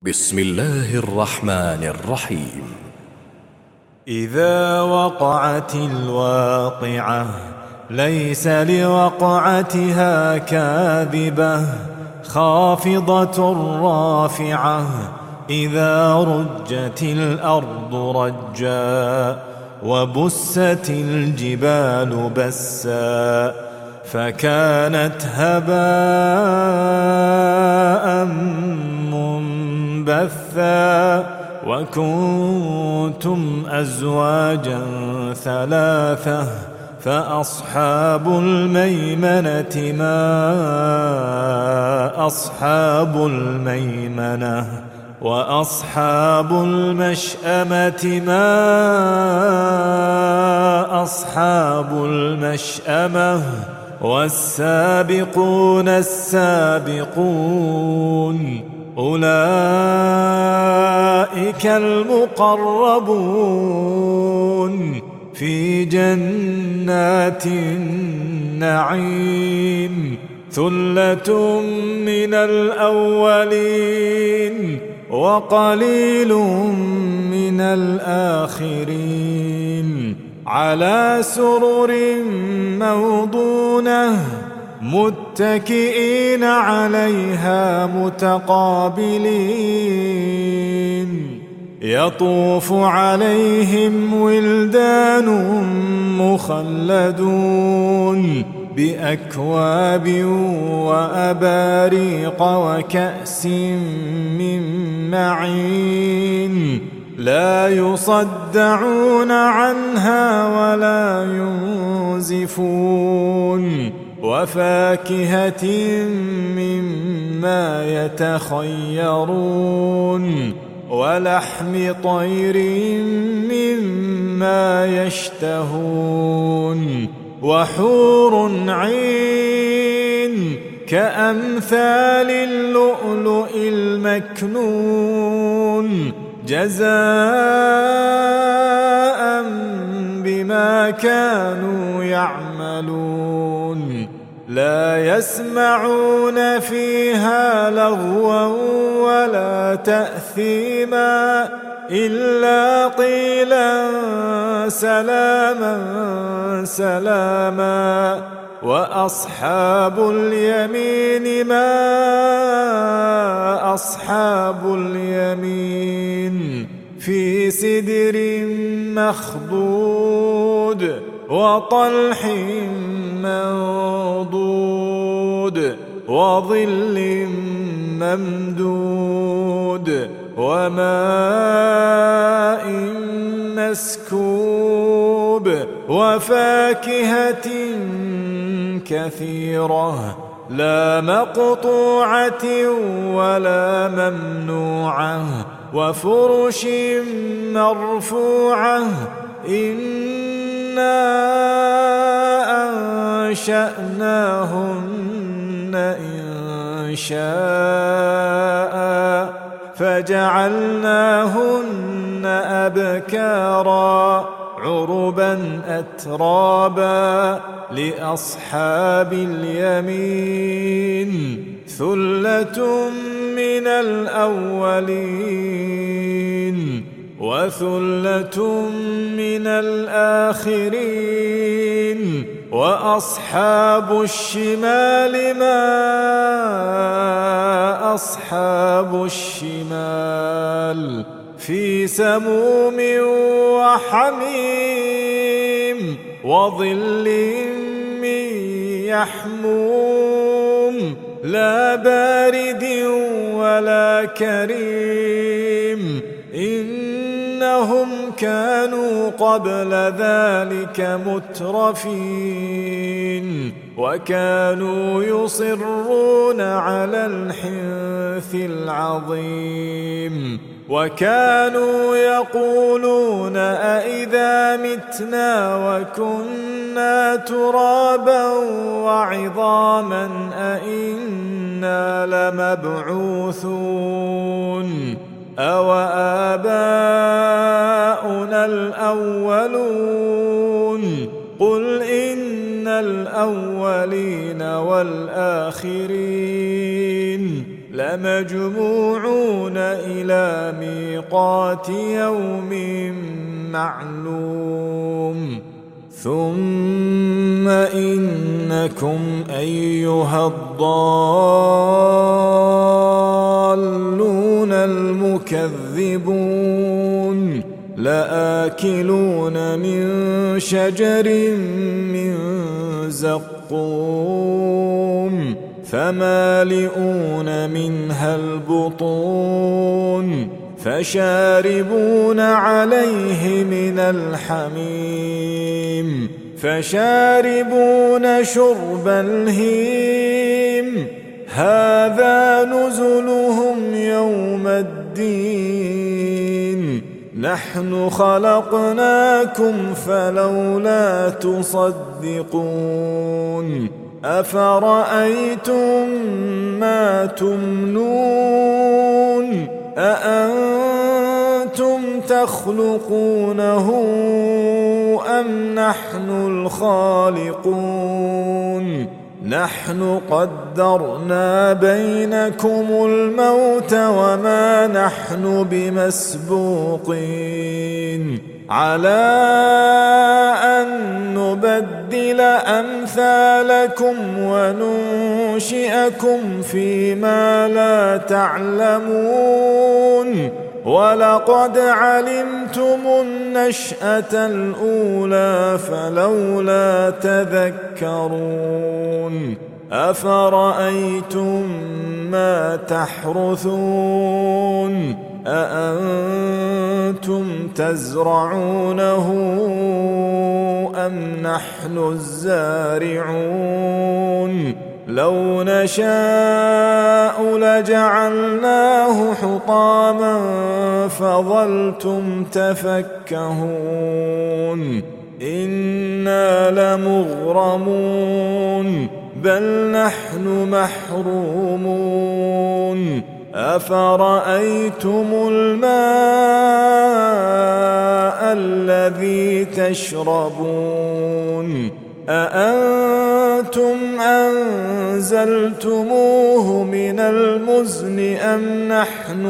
بسم الله الرحمن الرحيم. إذا وقعت الواقعة ليس لوقعتها كاذبة خافضة رافعة إذا رجت الأرض رجا وبست الجبال بسا فكانت هباء منبثا وكنتم أزواجا ثلاثة فأصحاب الميمنة ما أصحاب الميمنة وأصحاب المشأمة ما أصحاب المشأمة والسابقون السابقون أولئك المقربون في جنات النعيم ثلة من الأولين وقليل من الآخرين على سرر موضونة متكئين عليها متقابلين يطوف عليهم ولدان مخلدون بأكواب وأباريق وكأس من معين لا يصدعون عنها ولا ينزفون وفاكهة مما يتخيرون ولحم طير مما يشتهون وحور عين كأمثال اللؤلؤ المكنون جزاء بما كانوا يعملون لا يسمعون فيها لغوا ولا تأثيما إلا قيلا سلاما سلاما وأصحاب اليمين ما أصحاب اليمين في سدر مخضود وطلح منضود وظل ممدود وماء مسكوب وفاكهة كثيرة لا مقطوعة ولا ممنوعة وفرش مرفوعة إنا أنشأناهن إنشاء فجعلناهن أبكارا عربا أترابا لأصحاب اليمين ثلة من الأولين وثلة من الآخرين وأصحاب الشمال ما أصحاب الشمال في سموم وحميم وظل من يحموم لا بارد ولا كريم إنهم كانوا قبل ذلك مترفين وكانوا يصرون على الحنث العظيم وكانوا يقولون أئذا متنا وكنا ترابا وعظاما أئنا لمبعوثون أو آباؤنا الأولون قل إن الأولين والآخرين لمجموعون إلى ميقات يوم معلوم ثم إنكم أيها الضالون المكذبون لآكلون من شجر من زقوم فمالئون منها البطون فشاربون عليه من الحميم فشاربون شرب الهيم هذا نزلهم يوم الدين نحن خلقناكم فلولا تصدقون أفرأيتم ما تمنون أأنتم تخلقونه أم نحن الخالقون نحن قدرنا بينكم الموت وما نحن بمسبوقين على أن نبدل أمثالكم وننشئكم فيما لا تعلمون ولقد علمتم النشأة الأولى فلولا تذكرون أفرأيتم ما تحرثون أأنتم تزرعونه أم نحن الزارعون لو نشاء لجعلناه حطاما فظلتم تفكهون إنا لمغرمون بل نحن محرومون أفرأيتم الماء الذي تشربون أأنتم أنزلتموه من المزن أم نحن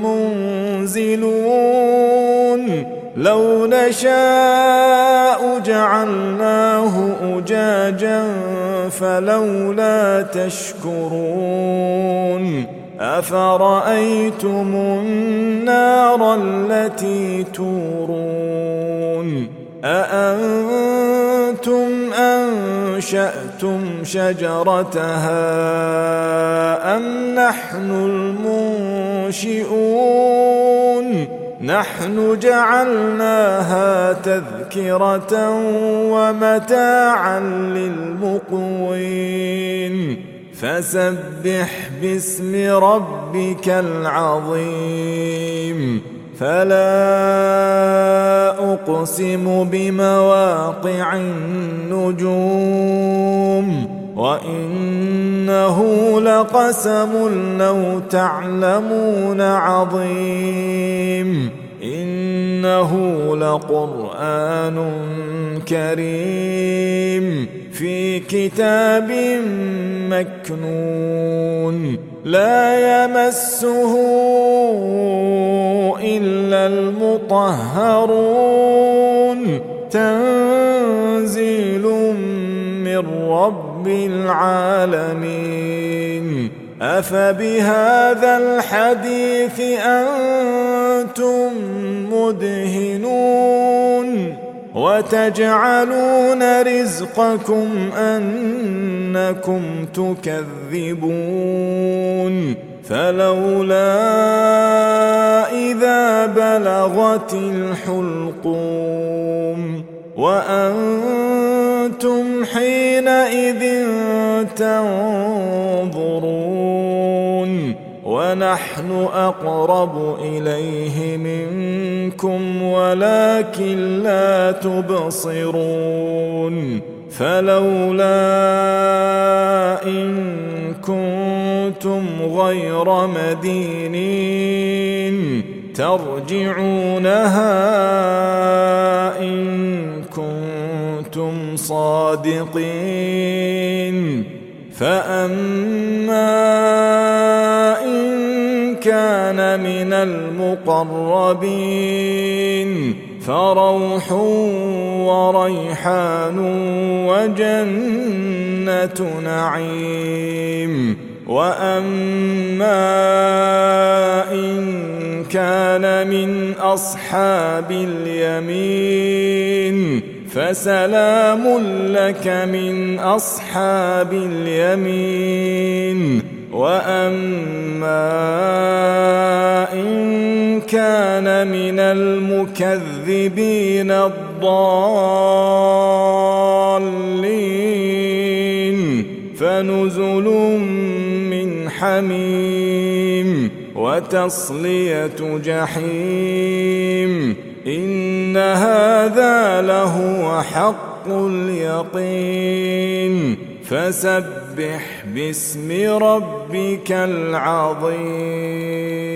المنزلون لو نشاء جعلناه أجاجا فلولا تشكرون أفرأيتم النار التي تورون أأنتم أنشأتم شجرتها أم نحن المنشئون نحن جعلناها تذكرة ومتاعا للمقوين فسبح باسم ربك العظيم فلا أقسم بمواقع النجوم وإنه لقسم لو تعلمون عظيم إنه لقرآن كريم في كتاب مكنون لا يمسه إلا المطهرون تنزيل من رب العالمين أفبهذا الحديث أنتم مدهنون وتجعلون رزقكم أنكم تكذبون فلولا إذا بلغت الحلقوم وأنتم حينئذ تنظرون ونحن أقرب إليه منكم ولكن لا تبصرون فلولا إن كنتم غير مدينين ترجعونها إن كنتم صادقين فأما إن من المقربين فروح وريحان وجنة نعيم. وأما إن كان من أصحاب اليمين فسلام لك من أصحاب اليمين. وأما إن كان من المكذبين الضالين فنزل من حميم وتصلية جحيم. إن هذا لهو حق اليقين. فسبح باسم ربك العظيم.